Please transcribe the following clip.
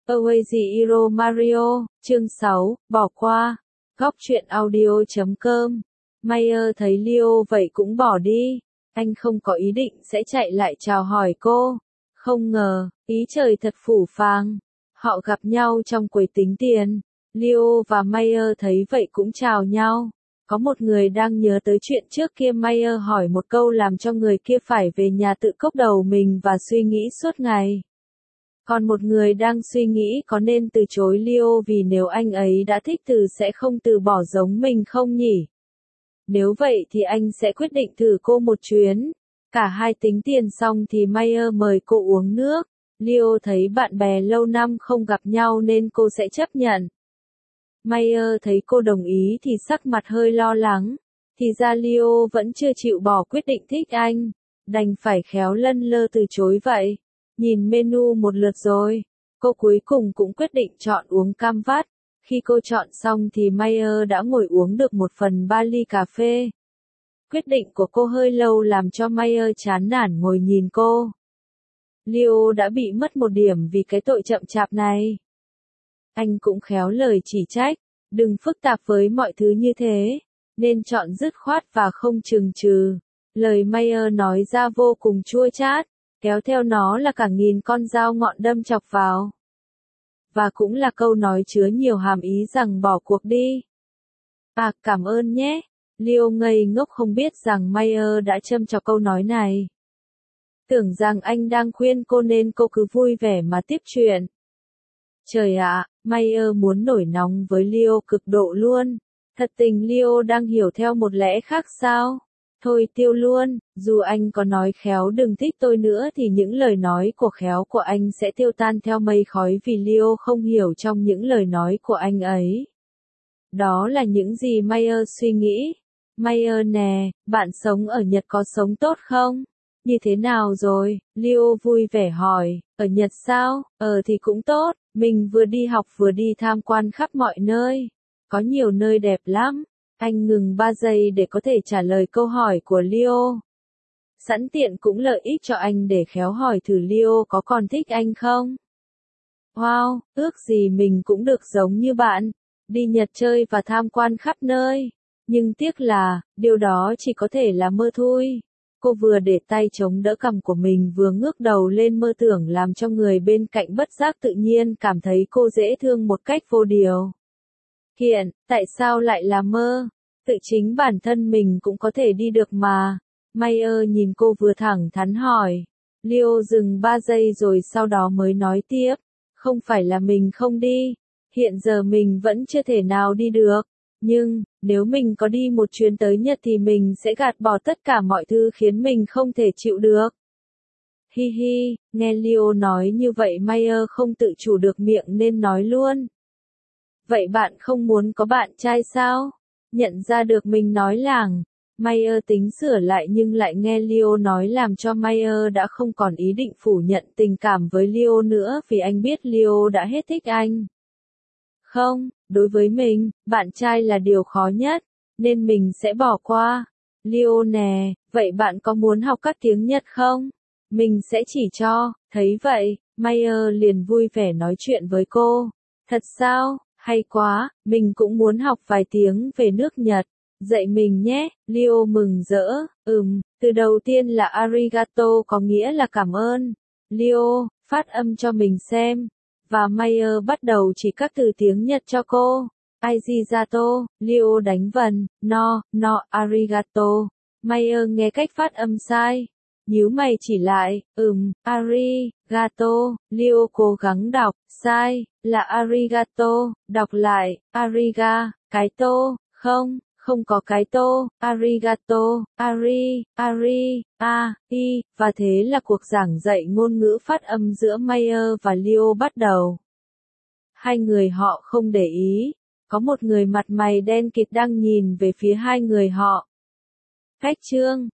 Away Hero Mario, chương 6, bỏ qua. Góc truyện audio.com. Mayer thấy Leo vậy cũng bỏ đi. Anh không có ý định sẽ chạy lại chào hỏi cô. Không ngờ, ý trời thật phũ phàng. Họ gặp nhau trong quầy tính tiền. Leo và Mayer thấy vậy cũng chào nhau. Có một người đang nhớ tới chuyện trước kia. Mayer hỏi một câu làm cho người kia phải về nhà tự cốc đầu mình và suy nghĩ suốt ngày. Còn một người đang suy nghĩ có nên từ chối Leo vì nếu anh ấy đã thích thì sẽ không từ bỏ giống mình không nhỉ? Nếu vậy thì anh sẽ quyết định thử cô một chuyến. Cả hai tính tiền xong thì Mayer mời cô uống nước. Leo thấy bạn bè lâu năm không gặp nhau nên cô sẽ chấp nhận. Mayer thấy cô đồng ý thì sắc mặt hơi lo lắng. Thì ra Leo vẫn chưa chịu bỏ quyết định thích anh. Đành phải khéo lân lơ từ chối vậy. Nhìn menu một lượt rồi, cô cuối cùng cũng quyết định chọn uống cam vắt. Khi cô chọn xong thì Mayer đã ngồi uống được 1/3 ly cà phê. Quyết định của cô hơi lâu làm cho Mayer chán nản ngồi nhìn cô. Leo đã bị mất 1 điểm vì cái tội chậm chạp này. Anh cũng khéo lời chỉ trách, đừng phức tạp với mọi thứ như thế, nên chọn dứt khoát và không chừng chừ. Lời Mayer nói ra vô cùng chua chát. Kéo theo nó là cả nghìn con dao ngọn đâm chọc vào. Và cũng là câu nói chứa nhiều hàm ý rằng bỏ cuộc đi. À, cảm ơn nhé. Leo ngây ngốc không biết rằng Mayer đã châm chọc câu nói này. Tưởng rằng anh đang khuyên cô nên cô cứ vui vẻ mà tiếp chuyện. Trời ạ, Mayer muốn nổi nóng với Leo cực độ luôn. Thật tình Leo đang hiểu theo một lẽ khác sao? Thôi tiêu luôn, dù anh có nói khéo đừng thích tôi nữa thì những lời nói của khéo của anh sẽ tiêu tan theo mây khói vì Leo không hiểu trong những lời nói của anh ấy. Đó là những gì Mayer suy nghĩ. Mayer nè, bạn sống ở Nhật có sống tốt không? Như thế nào rồi? Leo vui vẻ hỏi, ở Nhật sao? Thì cũng tốt, mình vừa đi học vừa đi tham quan khắp mọi nơi. Có nhiều nơi đẹp lắm. Anh ngừng 3 giây để có thể trả lời câu hỏi của Leo. Sẵn tiện cũng lợi ích cho anh để khéo hỏi thử Leo có còn thích anh không? Wow, ước gì mình cũng được giống như bạn. Đi Nhật chơi và tham quan khắp nơi. Nhưng tiếc là, điều đó chỉ có thể là mơ thôi. Cô vừa để tay chống đỡ cằm của mình vừa ngước đầu lên mơ tưởng làm cho người bên cạnh bất giác tự nhiên cảm thấy cô dễ thương một cách vô điều. Hiện, tại sao lại là mơ? Tự chính bản thân mình cũng có thể đi được mà. Mayer nhìn cô vừa thẳng thắn hỏi. Leo dừng 3 giây rồi sau đó mới nói tiếp. Không phải là mình không đi. Hiện giờ mình vẫn chưa thể nào đi được. Nhưng, nếu mình có đi một chuyến tới Nhật thì mình sẽ gạt bỏ tất cả mọi thứ khiến mình không thể chịu được. Hi hi, nghe Leo nói như vậy Mayer không tự chủ được miệng nên nói luôn. Vậy bạn không muốn có bạn trai sao? Nhận ra được mình nói làng. Mayer tính sửa lại nhưng lại nghe Leo nói làm cho Mayer đã không còn ý định phủ nhận tình cảm với Leo nữa vì anh biết Leo đã hết thích anh. Không, đối với mình, bạn trai là điều khó nhất, nên mình sẽ bỏ qua. Leo nè, vậy bạn có muốn học các tiếng Nhật không? Mình sẽ chỉ cho, thấy vậy, Mayer liền vui vẻ nói chuyện với cô. Thật sao? Hay quá, mình cũng muốn học vài tiếng về nước Nhật. Dạy mình nhé, Leo mừng rỡ, từ đầu tiên là arigato có nghĩa là cảm ơn. Leo, phát âm cho mình xem. Và Mayer bắt đầu chỉ các từ tiếng Nhật cho cô. Aijizato, Leo đánh vần, no, arigato. Mayer nghe cách phát âm sai. Nhíu mày chỉ lại, arigato, Leo cố gắng đọc, sai, là arigato, đọc lại, cái tô, không có cái tô, arigato, và thế là cuộc giảng dạy ngôn ngữ phát âm giữa Mayer và Leo bắt đầu. Hai người họ không để ý, có một người mặt mày đen kịt đang nhìn về phía hai người họ. Cách chương